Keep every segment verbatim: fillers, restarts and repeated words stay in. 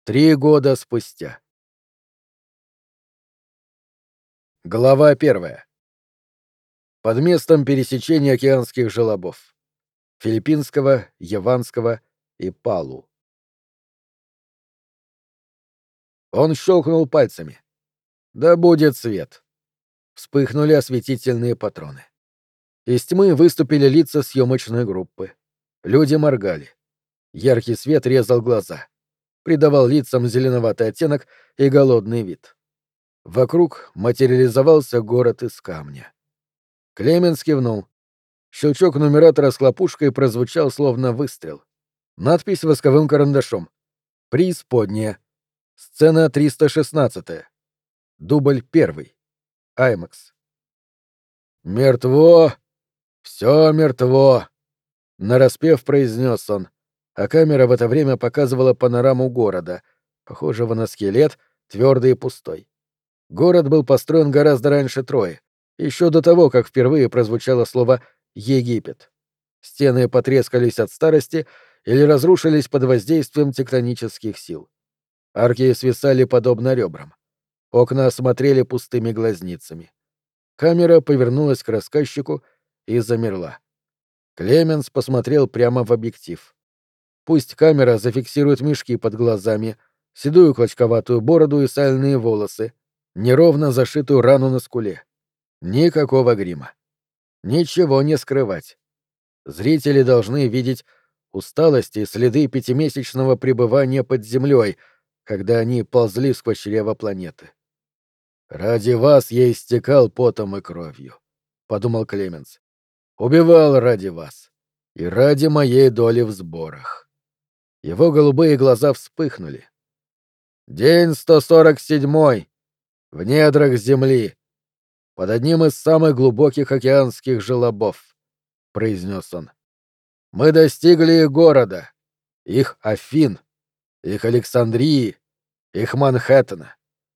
Три года спустя. Глава первая. Под местом пересечения океанских желобов. Филиппинского, Яванского и Палу. Он щелкнул пальцами. Да будет свет. Вспыхнули осветительные патроны. Из тьмы выступили лица съемочной группы. Люди моргали. Яркий свет резал глаза. Придавал лицам зеленоватый оттенок и голодный вид. Вокруг материализовался город из камня. Клеменс кивнул. Щелчок нумератора с хлопушкой прозвучал словно выстрел. Надпись восковым карандашом. «Преисподняя. Сцена триста шестнадцатая. Дубль первый. Аймакс». «Мертво! Все мертво!» — нараспев произнес он, а камера в это время показывала панораму города, похожего на скелет, твердый и пустой. Город был построен гораздо раньше Трои, еще до того, как впервые прозвучало слово «Египет». Стены потрескались от старости или разрушились под воздействием тектонических сил. Арки свисали подобно ребрам. Окна смотрели пустыми глазницами. Камера повернулась к рассказчику и замерла. Клеменс посмотрел прямо в объектив. Пусть камера зафиксирует мешки под глазами, седую клочковатую бороду и сальные волосы, неровно зашитую рану на скуле. Никакого грима. Ничего не скрывать. Зрители должны видеть усталость и следы пятимесячного пребывания под землей, когда они ползли сквозь чрево планеты. «Ради вас я истекал потом и кровью», — подумал Клеменс. «Убивал ради вас. И ради моей доли в сборах». Его голубые глаза вспыхнули. «День сто сорок седьмой. В недрах земли. Под одним из самых глубоких океанских желобов», — произнес он. «Мы достигли их города, их Афин, их Александрии, их Манхэттена.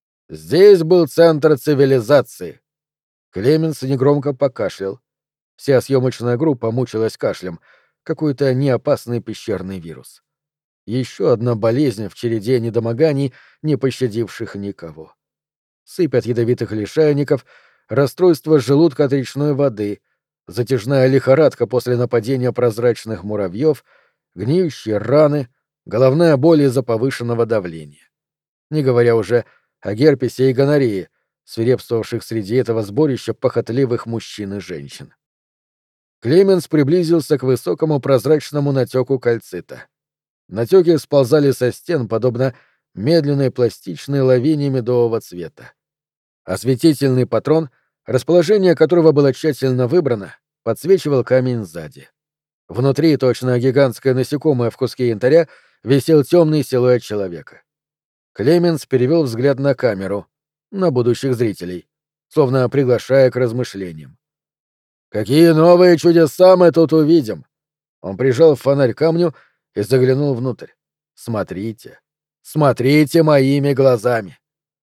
Здесь был центр цивилизации». Клеменс негромко покашлял. Вся съемочная группа мучилась кашлем, какой-то неопасный пещерный вирус. Еще одна болезнь в череде недомоганий, не пощадивших никого. Сыпь от ядовитых лишайников, расстройство желудка от речной воды, затяжная лихорадка после нападения прозрачных муравьев, гниющие раны, головная боль из-за повышенного давления. Не говоря уже о герпесе и гонорее, свирепствовавших среди этого сборища похотливых мужчин и женщин. Клеменс приблизился к высокому прозрачному натеку кальцита. Натеки сползали со стен, подобно медленной пластичной лавине медового цвета. Осветительный патрон, расположение которого было тщательно выбрано, подсвечивал камень сзади. Внутри, точно гигантское насекомое в куске янтаря, висел темный силуэт человека. Клеменс перевел взгляд на камеру, на будущих зрителей, словно приглашая к размышлениям. «Какие новые чудеса мы тут увидим!» Он прижал фонарь к камню и заглянул внутрь. «Смотрите, смотрите моими глазами!»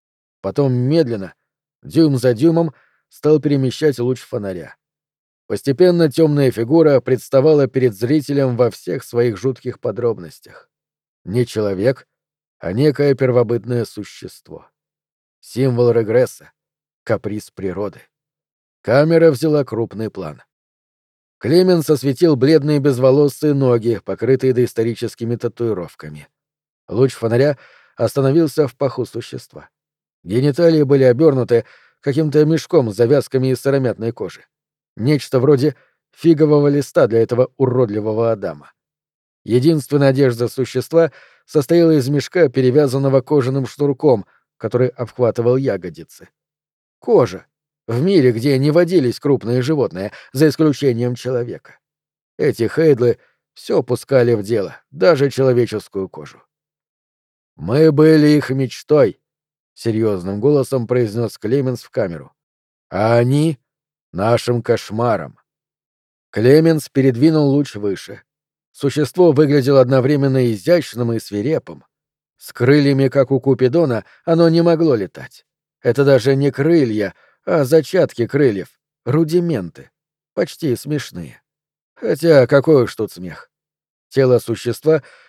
Потом медленно, дюйм за дюймом, стал перемещать луч фонаря. Постепенно темная фигура представала перед зрителем во всех своих жутких подробностях. Не человек, а некое первобытное существо. Символ регресса, каприз природы. Камера взяла крупный план. Клеменс осветил бледные безволосые ноги, покрытые доисторическими татуировками. Луч фонаря остановился в паху существа. Гениталии были обернуты каким-то мешком с завязками из сыромятной кожи. Нечто вроде фигового листа для этого уродливого Адама. Единственная одежда существа состояла из мешка, перевязанного кожаным шнурком, который обхватывал ягодицы. Кожа. В мире, где не водились крупные животные, за исключением человека. Эти хейдлы все пускали в дело, даже человеческую кожу. «Мы были их мечтой», — серьезным голосом произнес Клеменс в камеру. «А они — нашим кошмаром». Клеменс передвинул луч выше. Существо выглядело одновременно изящным и свирепым. С крыльями, как у Купидона, оно не могло летать. Это даже не крылья, а зачатки крыльев, рудименты, почти смешные. Хотя какой уж тут смех. Тело существа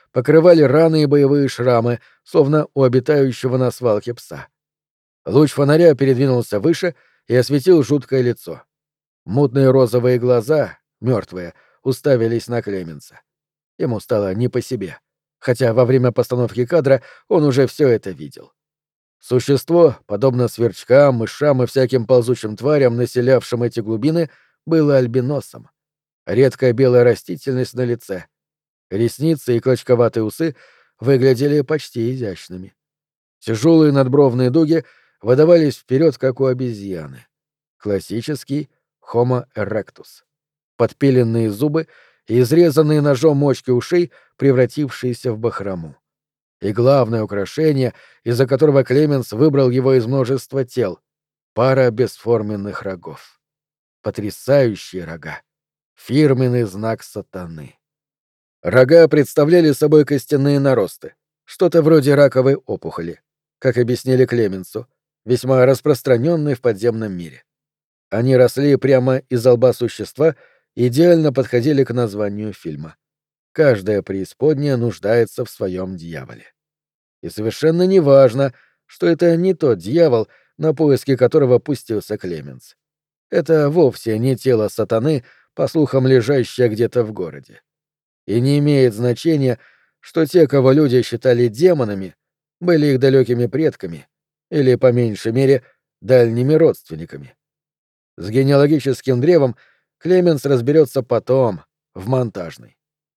покрывали раны и боевые шрамы, словно у обитающего на свалке пса. Луч фонаря передвинулся выше и осветил жуткое лицо. Мутные розовые глаза, мертвые, уставились на Клеменса. Ему стало не по себе, хотя во время постановки кадра он уже все это видел. Существо, подобно сверчкам, мышам и всяким ползучим тварям, населявшим эти глубины, было альбиносом. Редкая белая растительность на лице. Ресницы и клочковатые усы выглядели почти изящными. Тяжелые надбровные дуги выдавались вперед, как у обезьяны. Классический Homo erectus. Подпиленные зубы и изрезанные ножом мочки ушей, превратившиеся в бахрому. И главное украшение, из-за которого Клеменс выбрал его из множества тел — пара бесформенных рогов. Потрясающие рога. Фирменный знак сатаны. Рога представляли собой костяные наросты, что-то вроде раковой опухоли, как объяснили Клеменсу, весьма распространенной в подземном мире. Они росли прямо из лба существа и идеально подходили к названию фильма. Каждая преисподняя нуждается в своем дьяволе. И совершенно не важно, что это не тот дьявол, на поиски которого пустился Клеменс. Это вовсе не тело сатаны, по слухам лежащее где-то в городе. И не имеет значения, что те, кого люди считали демонами, были их далекими предками или, по меньшей мере, дальними родственниками. С генеалогическим древом Клеменс разберется потом, в монтажной.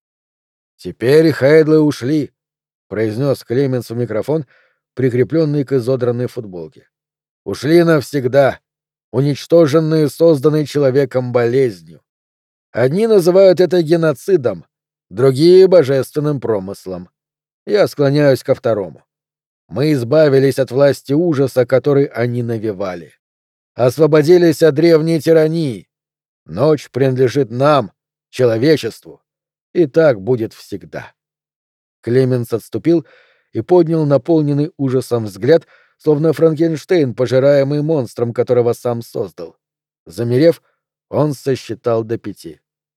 «Теперь Хейдлы ушли», — произнес Клеменс в микрофон, прикрепленный к изодранной футболке. «Ушли навсегда, уничтоженные созданной человеком болезнью. Одни называют это геноцидом, другие — божественным промыслом. Я склоняюсь ко второму. Мы избавились от власти ужаса, который они навевали. Освободились от древней тирании. Ночь принадлежит нам, человечеству. И так будет всегда». Клеменс отступил и поднял наполненный ужасом взгляд, словно Франкенштейн, пожираемый монстром, которого сам создал. Замерев, он сосчитал до пяти.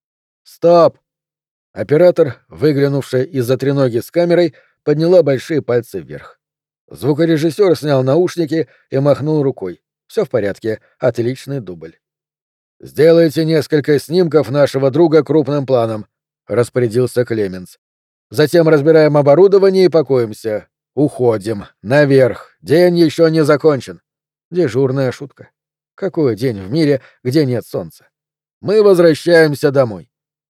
«Стоп!» Оператор, выглянувшая из-за треноги с камерой, подняла большие пальцы вверх. Звукорежиссер снял наушники и махнул рукой. Все в порядке, отличный дубль. «Сделайте несколько снимков нашего друга крупным планом», — распорядился Клеменс. «Затем разбираем оборудование и пакуемся. Уходим. Наверх. День еще не закончен». Дежурная шутка. Какой день в мире, где нет солнца? Мы возвращаемся домой.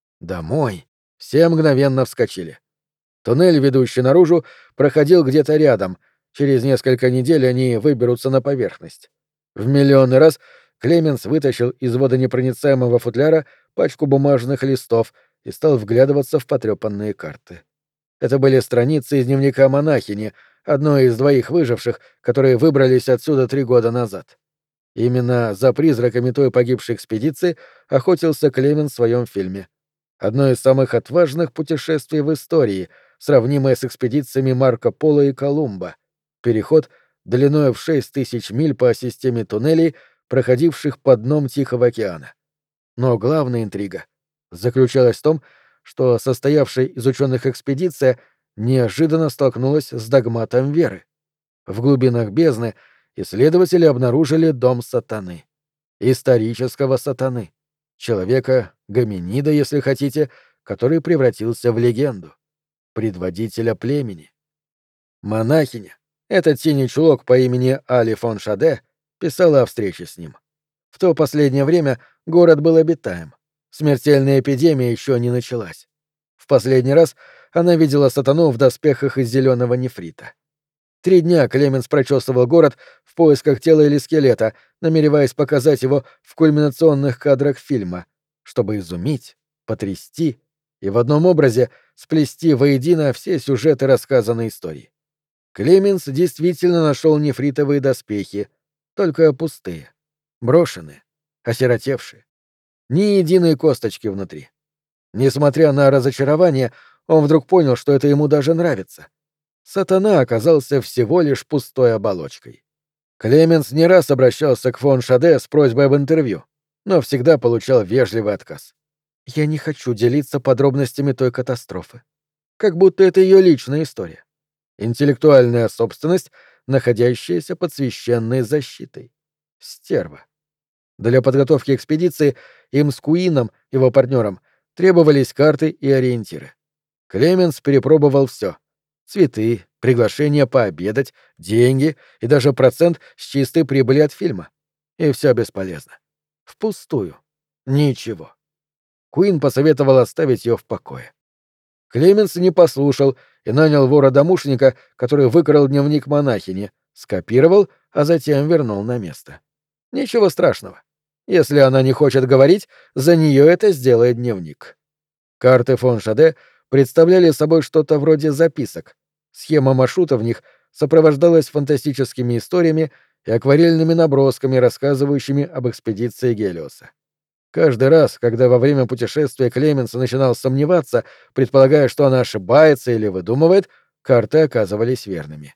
Домой. Все мгновенно вскочили. Туннель, ведущий наружу, проходил где-то рядом. Через несколько недель они выберутся на поверхность. В миллионный раз Клеменс вытащил из водонепроницаемого футляра пачку бумажных листов и стал вглядываться в потрепанные карты. Это были страницы из дневника монахини, одной из двоих выживших, которые выбрались отсюда три года назад. Именно за призраками той погибшей экспедиции охотился Клеменс в своем фильме. Одно из самых отважных путешествий в истории, сравнимое с экспедициями Марко Поло и Колумба. Переход длиной в шесть тысяч миль по системе туннелей, проходивших под дном Тихого океана. Но главная интрига заключалась в том, что состоявшая из ученых экспедиция неожиданно столкнулась с догматом веры. В глубинах бездны исследователи обнаружили дом сатаны. Исторического сатаны. Человека, гоминида, если хотите, который превратился в легенду. Предводителя племени. Монахиня, этот синий чулок по имени Али фон Шаде, писала о встрече с ним. В то последнее время город был обитаем. Смертельная эпидемия еще не началась. В последний раз она видела сатану в доспехах из зеленого нефрита. Три дня Клеменс прочесывал город в поисках тела или скелета, намереваясь показать его в кульминационных кадрах фильма, чтобы изумить, потрясти и в одном образе сплести воедино все сюжеты рассказанной истории. Клеменс действительно нашел нефритовые доспехи, только пустые, брошенные, осиротевшие. Ни единой косточки внутри. Несмотря на разочарование, он вдруг понял, что это ему даже нравится. Сатана оказался всего лишь пустой оболочкой. Клеменс не раз обращался к фон Шаде с просьбой об интервью, но всегда получал вежливый отказ. «Я не хочу делиться подробностями той катастрофы. как будто это ее личная история. Интеллектуальная собственность, находящаяся под священной защитой. Стерва. Для подготовки экспедиции им с Куином, его партнером, требовались карты и ориентиры. Клеменс перепробовал все: цветы, приглашения пообедать, деньги и даже процент с чистой прибыли от фильма. И все бесполезно. Впустую. Ничего. Куин посоветовал оставить ее в покое. Клеменс не послушал и нанял вора-домушника, который выкрал дневник монахини, скопировал, а затем вернул на место. Ничего страшного. Если она не хочет говорить, за нее это сделает дневник. Карты фон Шаде представляли собой что-то вроде записок. Схема маршрута в них сопровождалась фантастическими историями и акварельными набросками, рассказывающими об экспедиции Гелиоса. Каждый раз, когда во время путешествия Клеменс начинал сомневаться, предполагая, что она ошибается или выдумывает, карты оказывались верными.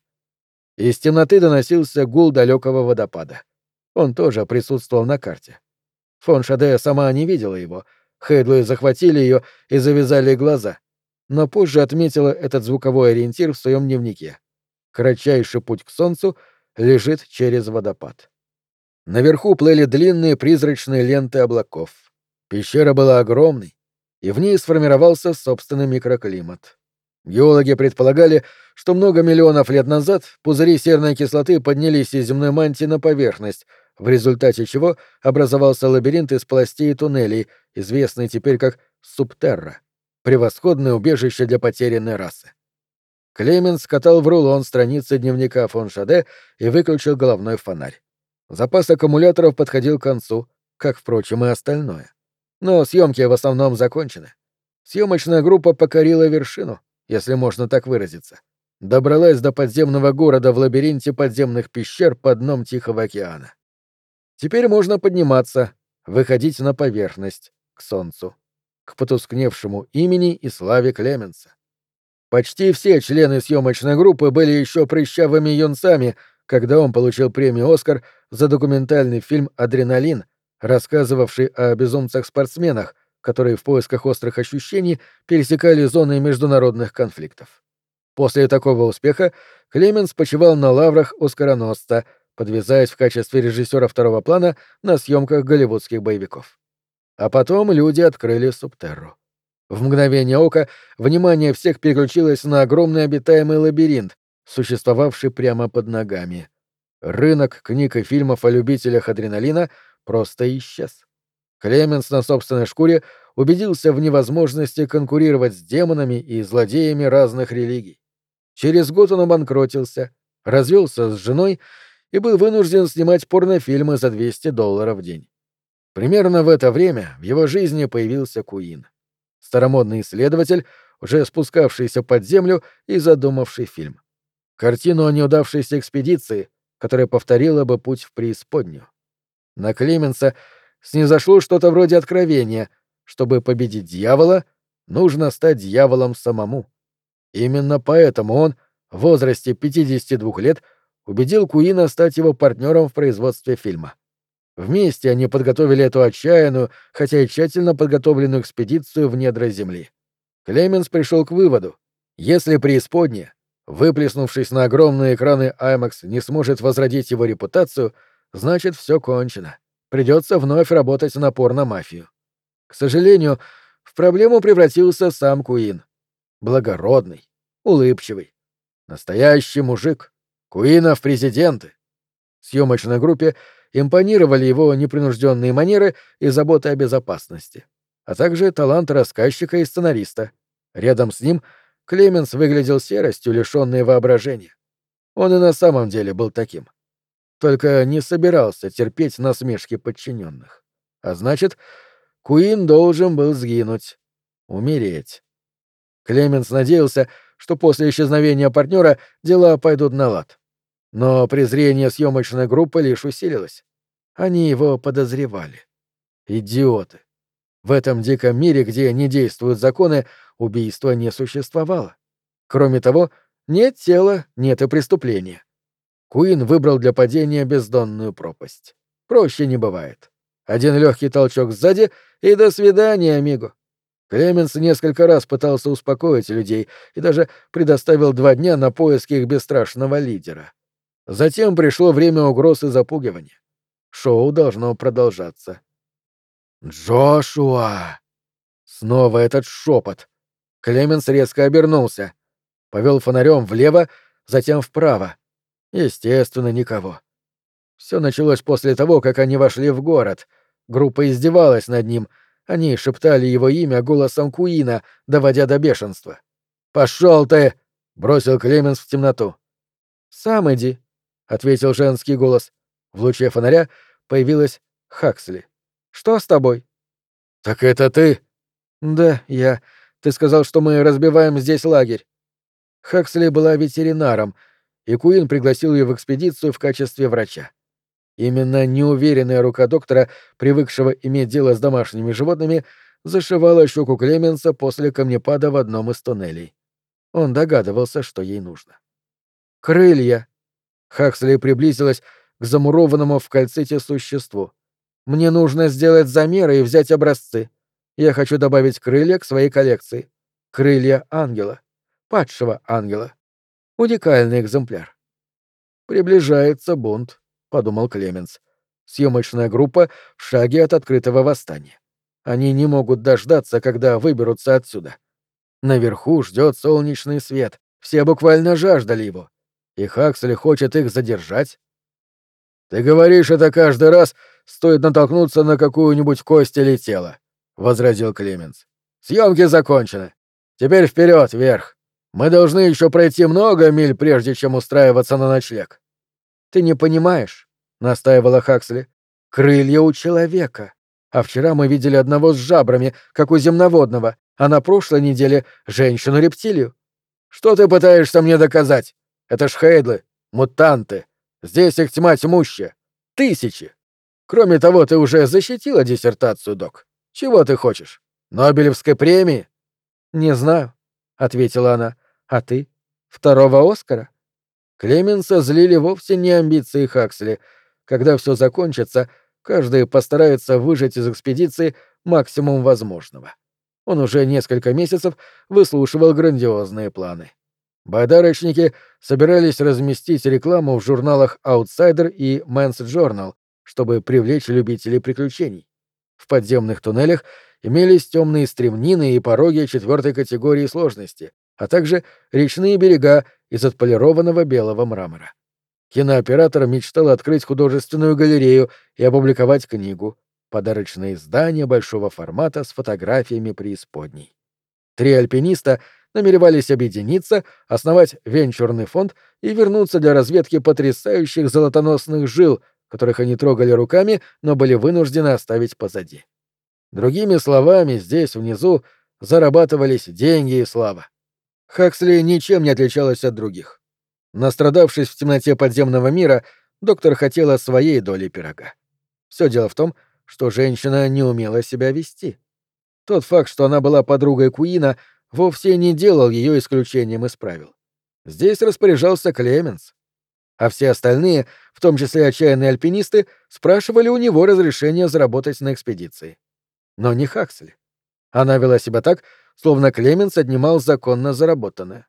Из темноты доносился гул далекого водопада. Он тоже присутствовал на карте. Фон Шаде сама не видела его. Хейдлы захватили ее и завязали глаза. Но позже отметила этот звуковой ориентир в своем дневнике. Кратчайший путь к солнцу лежит через водопад. Наверху плыли длинные призрачные ленты облаков. Пещера была огромной, и в ней сформировался собственный микроклимат. Геологи предполагали, что много миллионов лет назад пузыри серной кислоты поднялись из земной мантии на поверхность, в результате чего образовался лабиринт из пластей и туннелей, известный теперь как Субтерра, превосходное убежище для потерянной расы. Клеменс катал в рулон страницы дневника фон Шаде и выключил головной фонарь. Запас аккумуляторов подходил к концу, как, впрочем, и остальное. Но съемки в основном закончены. Съемочная группа покорила вершину, если можно так выразиться. Добралась до подземного города в лабиринте подземных пещер под дном Тихого океана. Теперь можно подниматься, выходить на поверхность, к солнцу, к потускневшему имени и славе Клеменса. Почти все члены съемочной группы были еще прыщавыми юнцами, когда он получил премию «Оскар» за документальный фильм «Адреналин», рассказывавший о безумцах-спортсменах, которые в поисках острых ощущений пересекали зоны международных конфликтов. После такого успеха Клеменс почивал на лаврах оскароносца, подвязаясь в качестве режиссера второго плана на съемках голливудских боевиков. А потом люди открыли Субтерру. В мгновение ока внимание всех переключилось на огромный обитаемый лабиринт, существовавший прямо под ногами. Рынок книг и фильмов о любителях адреналина просто исчез. Клеменс на собственной шкуре убедился в невозможности конкурировать с демонами и злодеями разных религий. Через год он обанкротился, развелся с женой и был вынужден снимать порнофильмы за двести долларов в день. Примерно в это время в его жизни появился Куин. Старомодный исследователь, уже спускавшийся под землю и задумавший фильм. Картину о неудавшейся экспедиции, которая повторила бы путь в преисподнюю. На Клеменса снизошло что-то вроде откровения: чтобы победить дьявола, нужно стать дьяволом самому. Именно поэтому он, в возрасте пятидесяти двух лет, убедил Куина стать его партнером в производстве фильма. Вместе они подготовили эту отчаянную, хотя и тщательно подготовленную экспедицию в недра Земли. Клеменс пришел к выводу: если преисподняя, выплеснувшись на огромные экраны IMAX, не сможет возродить его репутацию, значит, все кончено. Придется вновь работать на порно-мафию. К сожалению, в проблему превратился сам Куин. Благородный, улыбчивый. Настоящий мужик. Куина в президенты. Съемочной группе импонировали его непринужденные манеры и забота о безопасности, а также талант рассказчика и сценариста. Рядом с ним Клеменс выглядел серостью, лишённой воображения. Он и на самом деле был таким. Только не собирался терпеть насмешки подчиненных. А значит, Куин должен был сгинуть, умереть. Клеменс надеялся, что после исчезновения партнера дела пойдут на лад. Но презрение съемочной группы лишь усилилось. Они его подозревали. Идиоты. В этом диком мире, где не действуют законы, убийства не существовало. Кроме того, нет тела, нет и преступления. Куин выбрал для падения бездонную пропасть. Проще не бывает. Один легкий толчок сзади — и до свидания, амиго. Клеменс несколько раз пытался успокоить людей и даже предоставил два дня на поиски их бесстрашного лидера. Затем пришло время угроз и запугивания. Шоу должно продолжаться. «Джошуа!» Снова этот шепот. Клеменс резко обернулся. Повел фонарем влево, затем вправо. Естественно, никого. Все началось после того, как они вошли в город. Группа издевалась над ним. Они шептали его имя голосом Куина, доводя до бешенства. «Пошел ты!» — бросил Клеменс в темноту. «Сам иди», — ответил женский голос. В луче фонаря появилась Хаксли. «Что с тобой?» «Так это ты?» «Да, я. Ты сказал, что мы разбиваем здесь лагерь». Хаксли была ветеринаром, и Куин пригласил ее в экспедицию в качестве врача. Именно неуверенная рука доктора, привыкшего иметь дело с домашними животными, зашивала щеку Клеменса после камнепада в одном из туннелей. Он догадывался, что ей нужно. «Крылья!» Хаксли приблизилась к замурованному в кальците существу. «Мне нужно сделать замеры и взять образцы. Я хочу добавить крылья к своей коллекции. Крылья ангела. Падшего ангела. Уникальный экземпляр». «Приближается бунт», — подумал Клеменс. «Съемочная группа в шаге от открытого восстания. Они не могут дождаться, когда выберутся отсюда. Наверху ждет солнечный свет. Все буквально жаждали его. И Хаксли хочет их задержать». «Ты говоришь это каждый раз, стоит натолкнуться на какую-нибудь кость или тело», — возразил Клеменс. «Съемки закончены. Теперь вперед, вверх. Мы должны еще пройти много миль, прежде чем устраиваться на ночлег». «Ты не понимаешь», — настаивала Хаксли. «Крылья у человека. А вчера мы видели одного с жабрами, как у земноводного, а на прошлой неделе — женщину-рептилию». «Что ты пытаешься мне доказать? Это ж хейдлы, мутанты. Здесь их тьма тьмущая. Тысячи. Кроме того, ты уже защитила диссертацию, док. Чего ты хочешь? Нобелевской премии?» «Не знаю», — ответила она. «А ты? Второго Оскара?» Клеменса злили вовсе не амбиции Хаксли. Когда все закончится, каждый постарается выжать из экспедиции максимум возможного. Он уже несколько месяцев выслушивал грандиозные планы. Байдарочники собирались разместить рекламу в журналах Outsider и Men's Journal, чтобы привлечь любителей приключений. В подземных туннелях имелись темные стремнины и пороги четвертой категории сложности, а также речные берега из отполированного белого мрамора. Кинооператор мечтал открыть художественную галерею и опубликовать книгу, подарочное издание большого формата с фотографиями преисподней. Три альпиниста намеревались объединиться, основать венчурный фонд и вернуться для разведки потрясающих золотоносных жил, которых они трогали руками, но были вынуждены оставить позади. Другими словами, здесь, внизу, зарабатывались деньги и слава. Хаксли ничем не отличалась от других. Настрадавшись в темноте подземного мира, доктор хотела своей доли пирога. Все дело в том, что женщина не умела себя вести. Тот факт, что она была подругой Куина, вовсе не делал ее исключением из правил. Здесь распоряжался Клеменс. А все остальные, в том числе отчаянные альпинисты, спрашивали у него разрешения заработать на экспедиции. Но не Хаксли. Она вела себя так, словно Клеменс отнимал законно заработанное.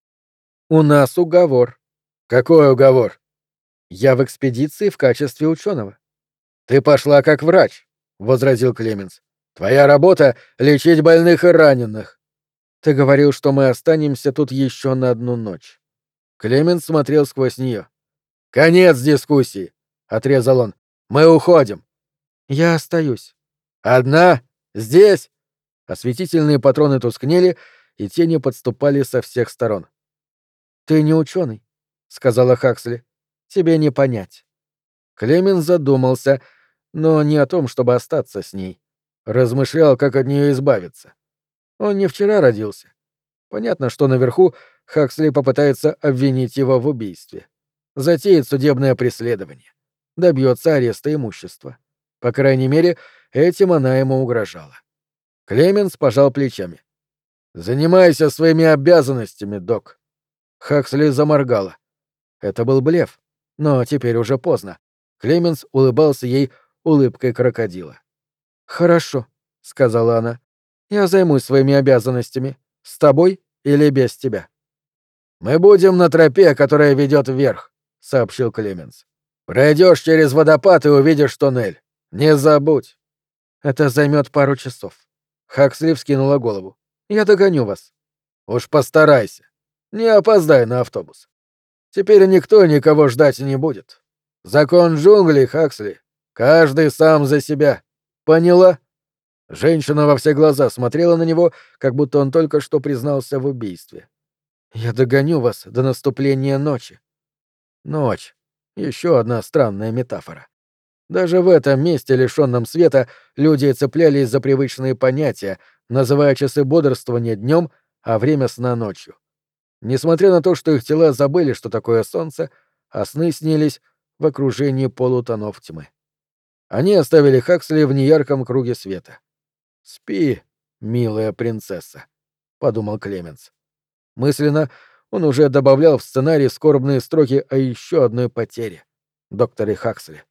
«У нас уговор». «Какой уговор?» «Я в экспедиции в качестве ученого». «Ты пошла как врач», — возразил Клеменс. «Твоя работа — лечить больных и раненых». «Ты говорил, что мы останемся тут еще на одну ночь». Клеменс смотрел сквозь нее. «Конец дискуссии», — отрезал он. «Мы уходим». «Я остаюсь». «Одна? Здесь?» Осветительные патроны тускнели, и тени подступали со всех сторон. «Ты не ученый», — сказала Хаксли. «Тебе не понять». Клеменс задумался, но не о том, чтобы остаться с ней. Размышлял, как от нее избавиться. Он не вчера родился. Понятно, что наверху Хаксли попытается обвинить его в убийстве. Затеет судебное преследование. Добьется ареста имущества. По крайней мере, этим она ему угрожала. Клеменс пожал плечами. «Занимайся своими обязанностями, док». Хаксли заморгала. Это был блеф, но теперь уже поздно. Клеменс улыбался ей улыбкой крокодила. «Хорошо», — сказала она. Я займусь своими обязанностями. С тобой или без тебя?» «Мы будем на тропе, которая ведет вверх», — сообщил Клеменс. «Пройдешь через водопад и увидишь туннель. Не забудь». «Это займет пару часов». Хаксли вскинула голову. «Я догоню вас». «Уж постарайся. Не опоздай на автобус. Теперь никто никого ждать не будет. Закон джунглей, Хаксли. Каждый сам за себя. Поняла?» Женщина во все глаза смотрела на него, как будто он только что признался в убийстве. «Я догоню вас до наступления ночи». Ночь. Еще одна странная метафора. Даже в этом месте, лишенном света, люди цеплялись за привычные понятия, называя часы бодрствования днем, а время сна ночью. Несмотря на то, что их тела забыли, что такое солнце, а сны снились в окружении полутонов тьмы. Они оставили Хаксли в неярком круге света. «Спи, милая принцесса», — подумал Клеменс. Мысленно он уже добавлял в сценарий скорбные строки о еще одной потере — докторе Хаксли.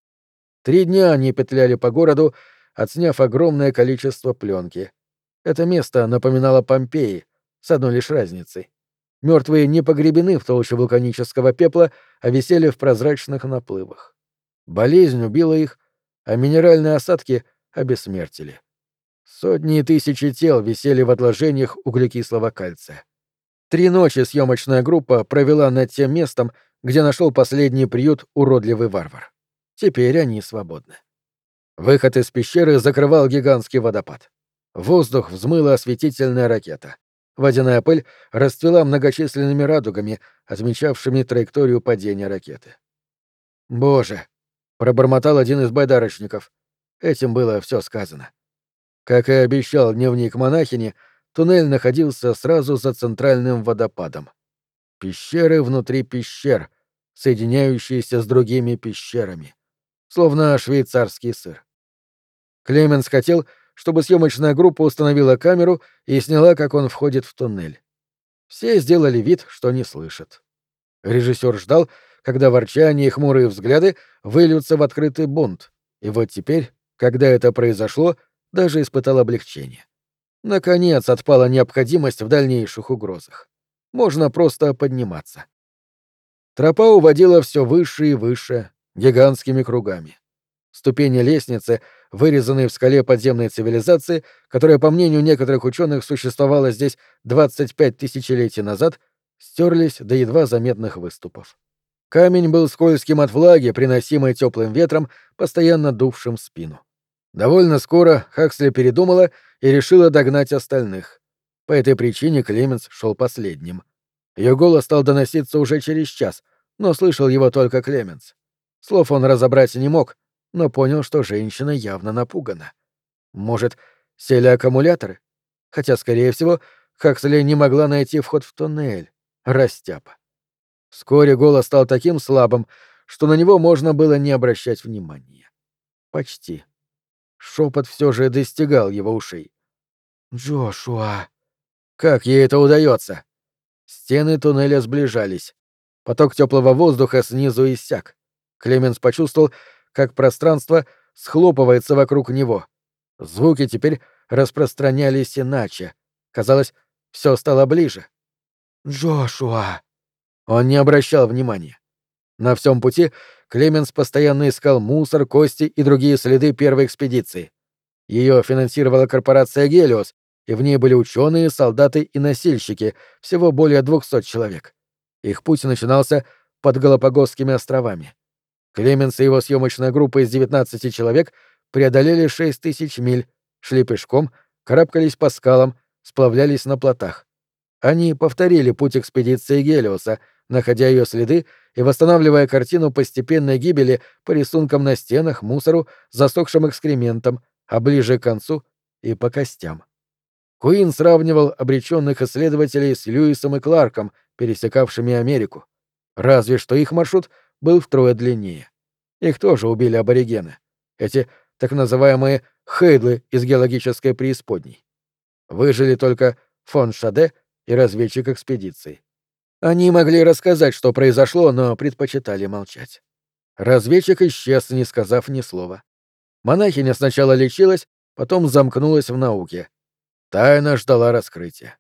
Три дня они петляли по городу, отсняв огромное количество пленки. Это место напоминало Помпеи, с одной лишь разницей. Мертвые не погребены в толще вулканического пепла, а висели в прозрачных наплывах. Болезнь убила их, а минеральные осадки обессмертили. Сотни и тысячи тел висели в отложениях углекислого кальция. Три ночи съемочная группа провела над тем местом, где нашел последний приют уродливый варвар. Теперь они свободны. Выход из пещеры закрывал гигантский водопад. В воздух взмыла осветительная ракета. Водяная пыль расцвела многочисленными радугами, отмечавшими траекторию падения ракеты. «Боже!» — пробормотал один из байдарочников. Этим было все сказано. Как и обещал дневник монахини, туннель находился сразу за центральным водопадом. Пещеры внутри пещер, соединяющиеся с другими пещерами. Словно швейцарский сыр. Клеменс хотел, чтобы съемочная группа установила камеру и сняла, как он входит в туннель. Все сделали вид, что не слышат. Режиссер ждал, когда ворчание и хмурые взгляды выльются в открытый бунт, и вот теперь, когда это произошло, даже испытал облегчение. Наконец отпала необходимость в дальнейших угрозах. Можно просто подниматься. Тропа уводила все выше и выше, гигантскими кругами. Ступени лестницы, вырезанные в скале подземной цивилизации, которая, по мнению некоторых ученых, существовала здесь двадцать пять тысячелетий назад, стерлись до едва заметных выступов. Камень был скользким от влаги, приносимой теплым ветром, постоянно дувшим в спину. Довольно скоро Хаксли передумала и решила догнать остальных. По этой причине Клеменс шел последним. Ее голос стал доноситься уже через час, но слышал его только Клеменс. Слов он разобрать не мог, но понял, что женщина явно напугана. Может, сели аккумуляторы? Хотя, скорее всего, Хаксли не могла найти вход в туннель. Растяпа. Вскоре голос стал таким слабым, что на него можно было не обращать внимания. Почти. Шепот все же достигал его ушей. «Джошуа!» Как ей это удается? Стены туннеля сближались. Поток теплого воздуха снизу иссяк. Клеменс почувствовал, как пространство схлопывается вокруг него. Звуки теперь распространялись иначе. Казалось, все стало ближе. «Джошуа!» Он не обращал внимания. На всем пути Клеменс постоянно искал мусор, кости и другие следы первой экспедиции. Ее финансировала корпорация «Гелиос», и в ней были ученые, солдаты и носильщики, всего более двухсот человек. Их путь начинался под Галапагосскими островами. Клеменс и его съемочная группа из девятнадцати человек преодолели шесть тысяч миль, шли пешком, карабкались по скалам, сплавлялись на плотах. Они повторили путь экспедиции Гелиоса, находя ее следы и восстанавливая картину постепенной гибели по рисункам на стенах, мусору, засохшим экскрементам, а ближе к концу и по костям. Куин сравнивал обреченных исследователей с Льюисом и Кларком, пересекавшими Америку. Разве что их маршрут был втрое длиннее. Их тоже убили аборигены. Эти так называемые хейдлы из геологической преисподней. Выжили только фон Шаде и разведчик экспедиции. Они могли рассказать, что произошло, но предпочитали молчать. Разведчик исчез, не сказав ни слова. Монахиня сначала лечилась, потом замкнулась в науке. Тайна ждала раскрытия.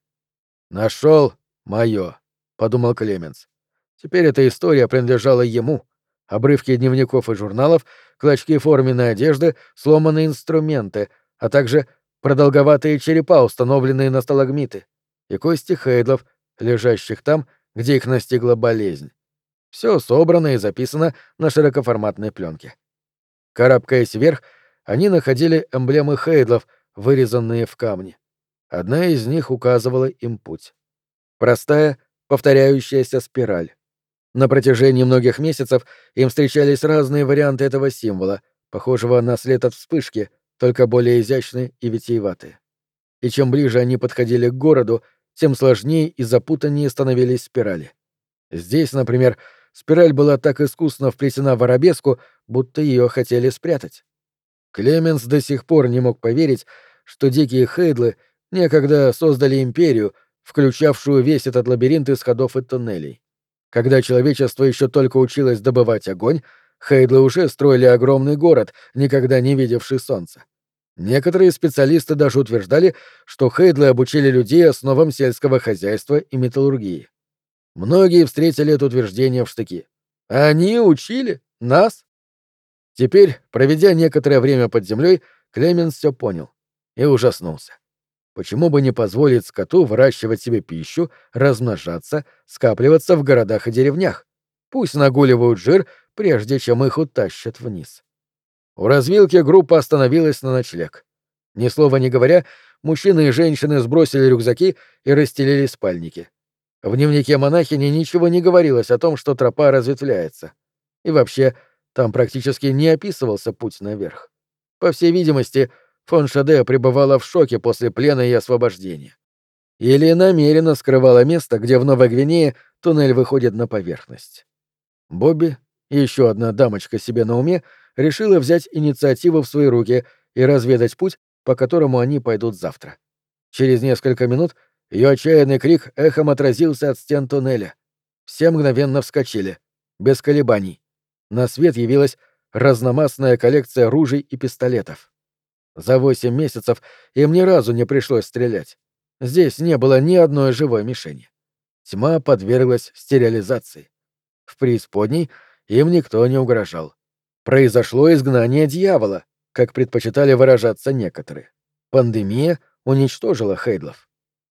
«Нашел мое», — подумал Клеменс. Теперь эта история принадлежала ему. Обрывки дневников и журналов, клочки форменной одежды, сломанные инструменты, а также продолговатые черепа, установленные на сталагмиты, и кости Хейдлов, лежащих там, где их настигла болезнь. Все собрано и записано на широкоформатной пленке. Карабкаясь вверх, они находили эмблемы Хейдлов, вырезанные в камне. Одна из них указывала им путь. Простая, повторяющаяся спираль. На протяжении многих месяцев им встречались разные варианты этого символа, похожего на след от вспышки, только более изящные и витиеватые. И чем ближе они подходили к городу, тем сложнее и запутаннее становились спирали. Здесь, например, спираль была так искусно вплетена в арабеску, будто ее хотели спрятать. Клеменс до сих пор не мог поверить, что дикие Хейдлы некогда создали империю, включавшую весь этот лабиринт из ходов и туннелей. Когда человечество еще только училось добывать огонь, Хейдлы уже строили огромный город, никогда не видевший солнца. Некоторые специалисты даже утверждали, что Хейдлы обучили людей основам сельского хозяйства и металлургии. Многие встретили это утверждение в штыки. Они учили? Нас? Теперь, проведя некоторое время под землей, Клеменс все понял и ужаснулся. Почему бы не позволить скоту выращивать себе пищу, размножаться, скапливаться в городах и деревнях? Пусть нагуливают жир, прежде чем их утащат вниз. У развилки группа остановилась на ночлег. Ни слова не говоря, мужчины и женщины сбросили рюкзаки и расстелили спальники. В дневнике монахини ничего не говорилось о том, что тропа разветвляется. И вообще, там практически не описывался путь наверх. По всей видимости, фон Шаде пребывала в шоке после плена и освобождения. Или намеренно скрывала место, где в Новой Гвинее туннель выходит на поверхность. Бобби, еще одна дамочка себе на уме, решила взять инициативу в свои руки и разведать путь, по которому они пойдут завтра. Через несколько минут ее отчаянный крик эхом отразился от стен туннеля. Все мгновенно вскочили, без колебаний. На свет явилась разномастная коллекция ружей и пистолетов. За восемь месяцев им ни разу не пришлось стрелять. Здесь не было ни одной живой мишени. Тьма подверглась стерилизации. В преисподней им никто не угрожал. Произошло изгнание дьявола, как предпочитали выражаться некоторые. Пандемия уничтожила Хейдлов.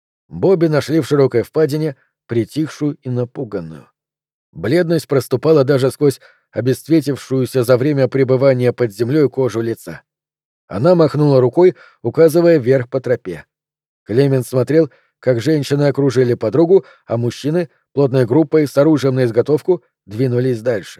Бобби нашли в широкой впадине, притихшую и напуганную. Бледность проступала даже сквозь обесцветившуюся за время пребывания под землей кожу лица. Она махнула рукой, указывая вверх по тропе. Клеменс смотрел, как женщины окружили подругу, а мужчины, плотной группой с оружием на изготовку, двинулись дальше.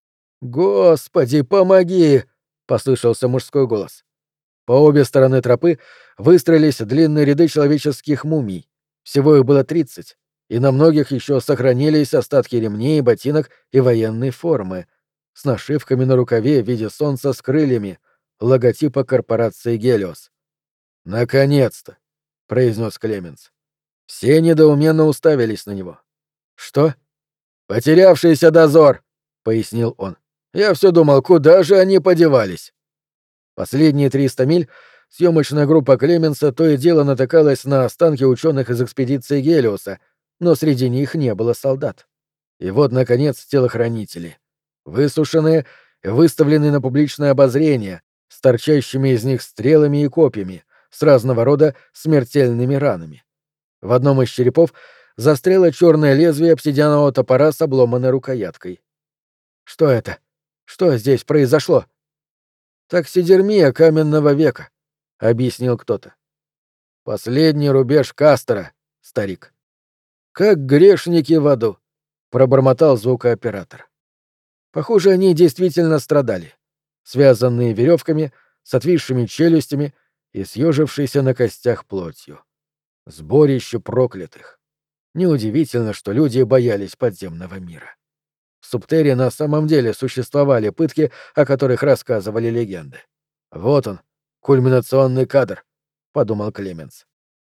«Господи, помоги!» — послышался мужской голос. По обе стороны тропы выстроились длинные ряды человеческих мумий. Всего их было тридцать, и на многих еще сохранились остатки ремней, ботинок и военной формы, с нашивками на рукаве в виде солнца с крыльями, логотипа корпорации «Гелиос». «Наконец-то!» — произнес Клеменс. Все недоуменно уставились на него. «Что?» «Потерявшийся дозор!» — пояснил он. «Я все думал, куда же они подевались?» Последние триста миль съемочная группа Клеменса то и дело натыкалась на останки ученых из экспедиции Гелиоса, но среди них не было солдат. И вот, наконец, телохранители. Высушенные, выставленные на публичное обозрение, с торчащими из них стрелами и копьями, с разного рода смертельными ранами. В одном из черепов застряло черное лезвие обсидианового топора с обломанной рукояткой. «Что это? Что здесь произошло?» «Таксидермия каменного века», — объяснил кто-то. «Последний рубеж Кастера, старик». «Как грешники в аду», — пробормотал звукооператор. Похоже, они действительно страдали, связанные веревками, с отвисшими челюстями и съежившейся на костях плотью. Сборище проклятых. Неудивительно, что люди боялись подземного мира. В Субтере на самом деле существовали пытки, о которых рассказывали легенды. Вот он, кульминационный кадр, — подумал Клеменс.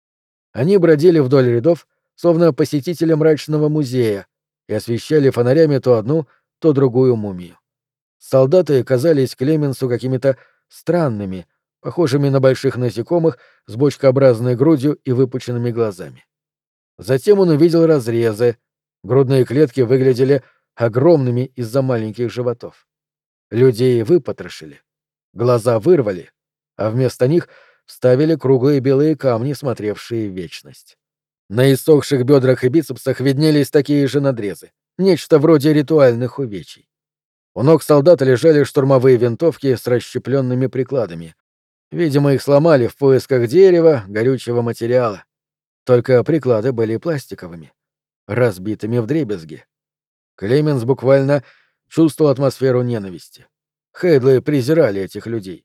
Они бродили вдоль рядов, словно посетители мрачного музея, и освещали фонарями то одну, то другую мумию. Солдаты казались Клеменсу какими-то странными, похожими на больших насекомых с бочкообразной грудью и выпученными глазами. Затем он увидел разрезы. Грудные клетки выглядели огромными из-за маленьких животов. Людей выпотрошили, глаза вырвали, а вместо них вставили круглые белые камни, смотревшие в вечность. На иссохших бедрах и бицепсах виднелись такие же надрезы, нечто вроде ритуальных увечий. У ног солдата лежали штурмовые винтовки с расщепленными прикладами. Видимо, их сломали в поисках дерева, горючего материала. Только приклады были пластиковыми, разбитыми вдребезги. Клеменс буквально чувствовал атмосферу ненависти. Хейдлы презирали этих людей.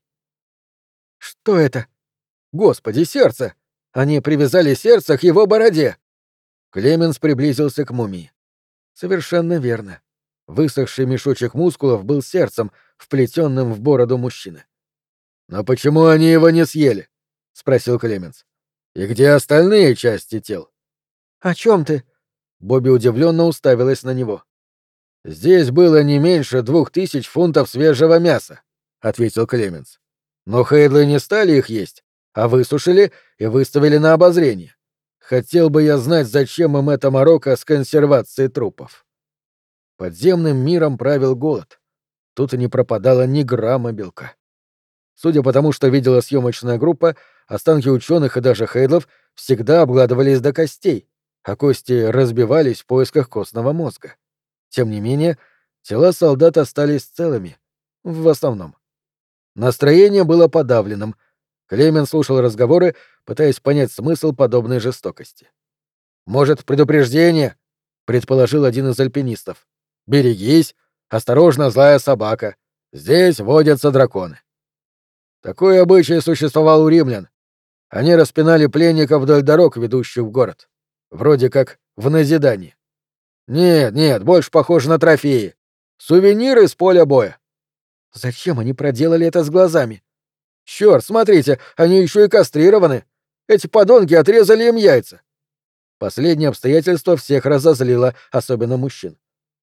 «Что это? Господи, сердце! Они привязали сердце к его бороде!» Клеменс приблизился к мумии. Совершенно верно. Высохший мешочек мускулов был сердцем, вплетенным в бороду мужчины. «Но почему они его не съели?» — спросил Клеменс. «И где остальные части тел?» «О чем ты?» Бобби удивленно уставилась на него. «Здесь было не меньше двух тысяч фунтов свежего мяса», — ответил Клеменс. «Но Хейдлы не стали их есть, а высушили и выставили на обозрение. Хотел бы я знать, зачем им эта морока с консервацией трупов». Подземным миром правил голод. Тут и не пропадало ни грамма белка. Судя по тому, что видела съемочная группа, останки ученых и даже Хейдлов всегда обгладывались до костей, а кости разбивались в поисках костного мозга. Тем не менее, тела солдат остались целыми. В основном. Настроение было подавленным. Клемен слушал разговоры, пытаясь понять смысл подобной жестокости. «Может, предупреждение?» — предположил один из альпинистов. «Берегись! Осторожно, злая собака! Здесь водятся драконы!» Такой обычай существовал у римлян. Они распинали пленников вдоль дорог, ведущих в город. Вроде как в назидание. Нет, нет, больше похоже на трофеи. Сувениры с поля боя. Зачем они проделали это с глазами? Чёрт, смотрите, они еще и кастрированы. Эти подонки отрезали им яйца. Последнее обстоятельство всех разозлило, особенно мужчин.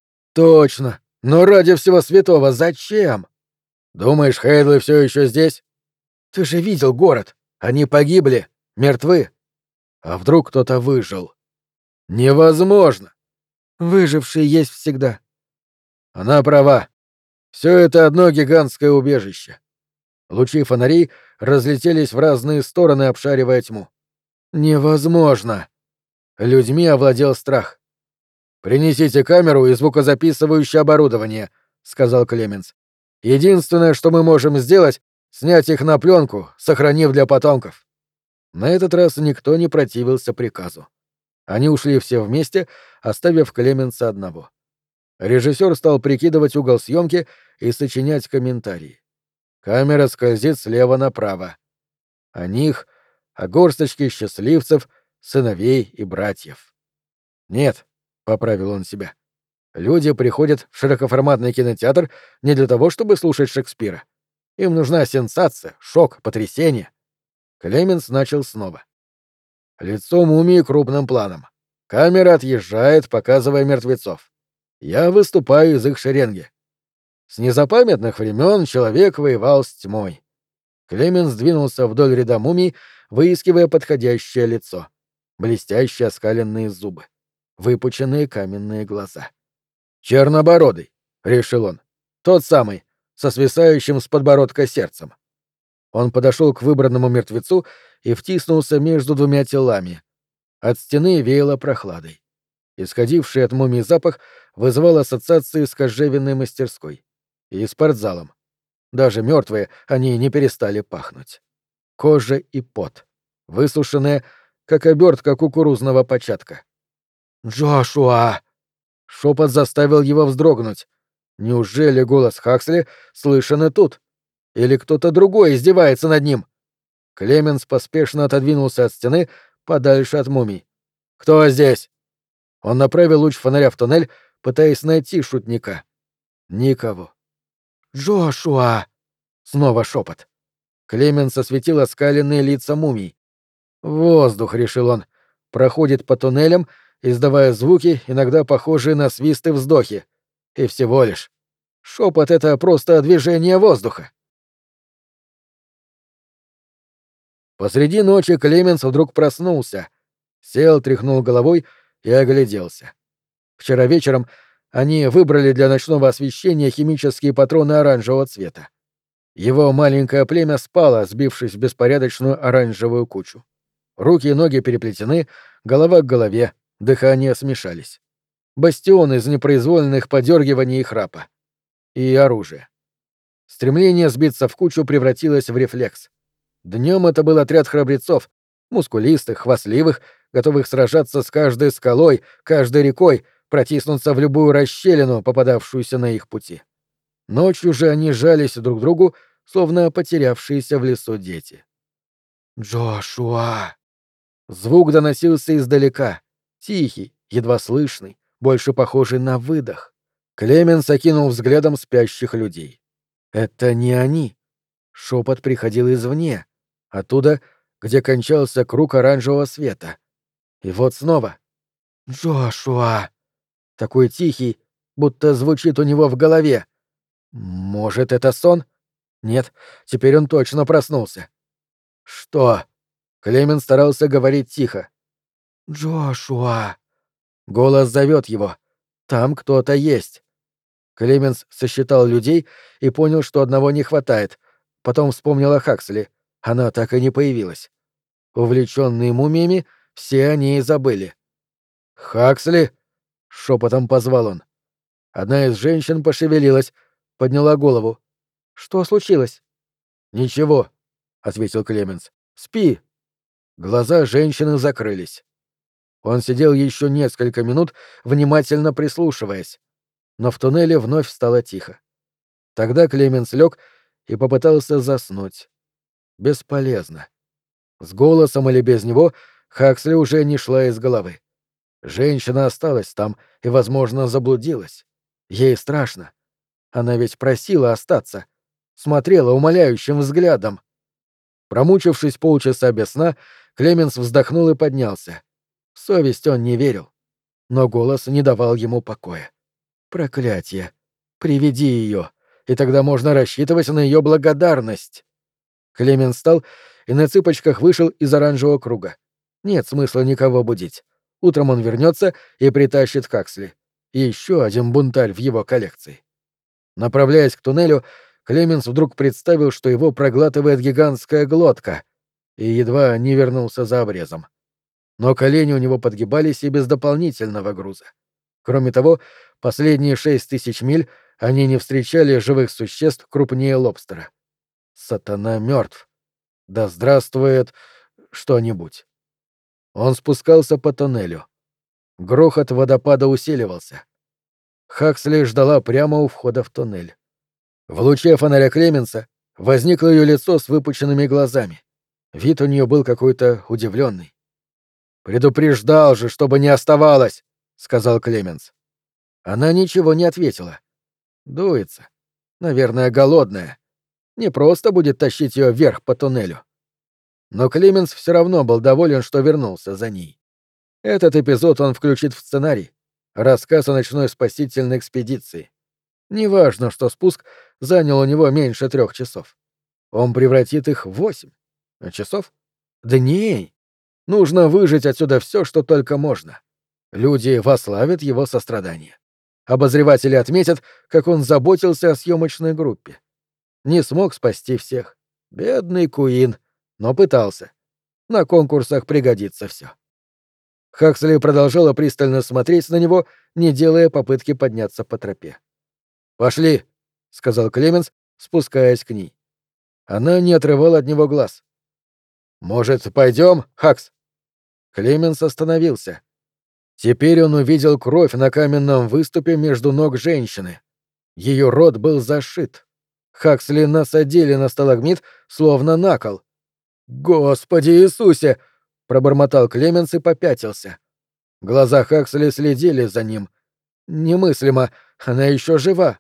Точно, но ради всего святого зачем? Думаешь, Хейдлы все еще здесь? Ты же видел город. Они погибли, мертвы. А вдруг кто-то выжил? Невозможно. Выжившие есть всегда. Она права. Все это одно гигантское убежище. Лучи фонарей разлетелись в разные стороны, обшаривая тьму. Невозможно. Людьми овладел страх. «Принесите камеру и звукозаписывающее оборудование», — сказал Клеменс. «Единственное, что мы можем сделать, — снять их на пленку, сохранив для потомков». На этот раз никто не противился приказу. Они ушли все вместе, оставив Клеменса одного. Режиссер стал прикидывать угол съемки и сочинять комментарии. Камера скользит слева направо. О них, о горсточке счастливцев, сыновей и братьев. «Нет», — поправил он себя, — «люди приходят в широкоформатный кинотеатр не для того, чтобы слушать Шекспира. Им нужна сенсация, шок, потрясение». Клеменс начал снова. Лицо мумии крупным планом. Камера отъезжает, показывая мертвецов. Я выступаю из их шеренги. С незапамятных времен человек воевал с тьмой. Клеменс двинулся вдоль ряда мумий, выискивая подходящее лицо. Блестящие оскаленные зубы. Выпученные каменные глаза. «Чернобородый», — решил он. «Тот самый, со свисающим с подбородка сердцем». Он подошел к выбранному мертвецу и втиснулся между двумя телами. От стены веяло прохладой. Исходивший от мумии запах вызывал ассоциации с кожевенной мастерской и спортзалом. Даже мертвые они не перестали пахнуть. Кожа и пот, высушенные, как обертка кукурузного початка. «Джошуа!» Шепот заставил его вздрогнуть. Неужели голос Хаксли слышен и тут? Или кто-то другой издевается над ним? Клеменс поспешно отодвинулся от стены подальше от мумий. «Кто здесь?» Он направил луч фонаря в туннель, пытаясь найти шутника. Никого. «Джошуа!» Снова шепот. Клеменс осветил оскаленные лица мумий. «Воздух», — решил он, — проходит по туннелям, издавая звуки, иногда похожие на свист и вздохи. И всего лишь. Шепот — это просто движение воздуха. Посреди ночи Клеменс вдруг проснулся, сел, тряхнул головой и огляделся. Вчера вечером они выбрали для ночного освещения химические патроны оранжевого цвета. Его маленькое племя спало, сбившись в беспорядочную оранжевую кучу. Руки и ноги переплетены, голова к голове, дыхания смешались. Бастион из непроизвольных подергиваний и храпа. И оружие. Стремление сбиться в кучу превратилось в рефлекс. Днем это был отряд храбрецов, мускулистых, хвастливых, готовых сражаться с каждой скалой, каждой рекой, протиснуться в любую расщелину, попадавшуюся на их пути. Ночью же они жались друг к другу, словно потерявшиеся в лесу дети. «Джошуа!» Звук доносился издалека, тихий, едва слышный, больше похожий на выдох. Клеменс окинул взглядом спящих людей. Это не они. Шепот приходил извне, оттуда, где кончался круг оранжевого света. И вот снова. «Джошуа!» Такой тихий, будто звучит у него в голове. Может, это сон? Нет, теперь он точно проснулся. «Что?» Клеменс старался говорить тихо. «Джошуа!» Голос зовет его. Там кто-то есть. Клеменс сосчитал людей и понял, что одного не хватает. Потом вспомнил о Хаксли. Она так и не появилась. Увлеченные мумиями, все они и забыли. «Хаксли!» — шепотом позвал он. Одна из женщин пошевелилась, подняла голову. «Что случилось?» «Ничего», — ответил Клеменс. «Спи». Глаза женщины закрылись. Он сидел еще несколько минут, внимательно прислушиваясь. Но в туннеле вновь стало тихо. Тогда Клеменс лег и попытался заснуть. Бесполезно. С голосом или без него Хаксли уже не шла из головы. Женщина осталась там и, возможно, заблудилась. Ей страшно. Она ведь просила остаться. Смотрела умоляющим взглядом. Промучившись полчаса без сна, Клеменс вздохнул и поднялся. В совесть он не верил. Но голос не давал ему покоя. Проклятье. Приведи ее, и тогда можно рассчитывать на ее благодарность. Клеменс встал и на цыпочках вышел из оранжевого круга. Нет смысла никого будить. Утром он вернется и притащит Хаксли. Еще один бунтарь в его коллекции. Направляясь к туннелю, Клеменс вдруг представил, что его проглатывает гигантская глотка, и едва не вернулся за обрезом. Но колени у него подгибались и без дополнительного груза. Кроме того, последние шесть тысяч миль они не встречали живых существ крупнее лобстера. Сатана мертв. Да здравствует что-нибудь. Он спускался по тоннелю. Грохот водопада усиливался. Хаксли ждала прямо у входа в туннель. В луче фонаря Клеменса возникло ее лицо с выпученными глазами. Вид у нее был какой-то удивленный. «Предупреждал же, чтобы не оставалось!» — сказал Клеменс. Она ничего не ответила. Дуется. Наверное, голодная. Не просто будет тащить ее вверх по туннелю. Но Клеменс все равно был доволен, что вернулся за ней. Этот эпизод он включит в сценарий. Рассказ о ночной спасительной экспедиции. Неважно, что спуск занял у него меньше трех часов. Он превратит их в восемь. Часов? Дней. Нужно выжить отсюда все, что только можно. Люди восславят его сострадание. Обозреватели отметят, как он заботился о съемочной группе. Не смог спасти всех. Бедный Куин, но пытался. На конкурсах пригодится все. Хаксли продолжала пристально смотреть на него, не делая попытки подняться по тропе. «Пошли», — сказал Клеменс, спускаясь к ней. Она не отрывала от него глаз. «Может, пойдем, Хакс?» Клеменс остановился. Теперь он увидел кровь на каменном выступе между ног женщины. Ее рот был зашит. Хаксли насадили на сталагмит, словно на кол. «Господи Иисусе!» — пробормотал Клеменс и попятился. Глаза Хаксли следили за ним. Немыслимо, она еще жива.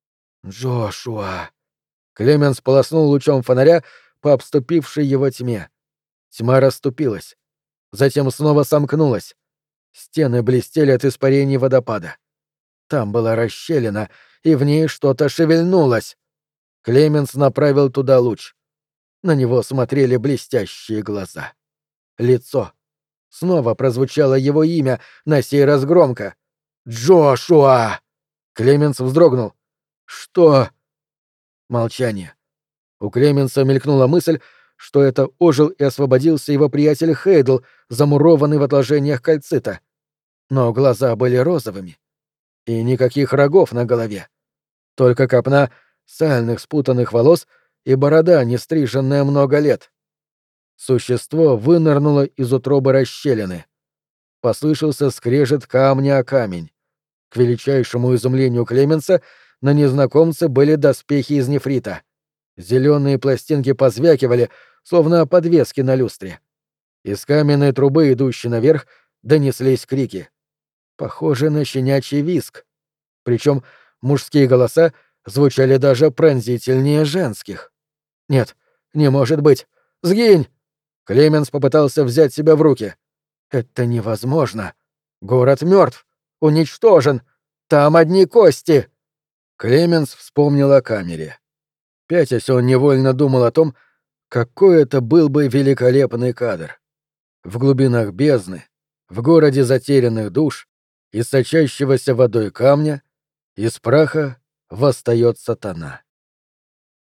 «Джошуа!» Клеменс полоснул лучом фонаря по обступившей его тьме. Тьма расступилась. Затем снова сомкнулась. Стены блестели от испарений водопада. Там была расщелина, и в ней что-то шевельнулось. Клеменс направил туда луч. На него смотрели блестящие глаза. Лицо. Снова прозвучало его имя, на сей раз громко. «Джошуа!» Клеменс вздрогнул. «Что?» Молчание. У Клеменса мелькнула мысль, что это ожил и освободился его приятель Хейдл, замурованный в отложениях кальцита. Но глаза были розовыми. И никаких рогов на голове. Только копна сальных спутанных волос и борода, не стриженная много лет. Существо вынырнуло из утробы расщелины. Послышался скрежет камня о камень. К величайшему изумлению Клеменса на незнакомце были доспехи из нефрита. Зеленые пластинки позвякивали, словно подвески на люстре. Из каменной трубы, идущей наверх, донеслись крики. Похоже на щенячий визг. Причем мужские голоса звучали даже пронзительнее женских. «Нет, не может быть! Сгинь!» Клеменс попытался взять себя в руки. «Это невозможно! Город мертв! Уничтожен! Там одни кости!» Клеменс вспомнил о камере. Пятясь, он невольно думал о том, какой это был бы великолепный кадр. В глубинах бездны, в городе затерянных душ, из сочащегося водой камня, из праха восстает сатана.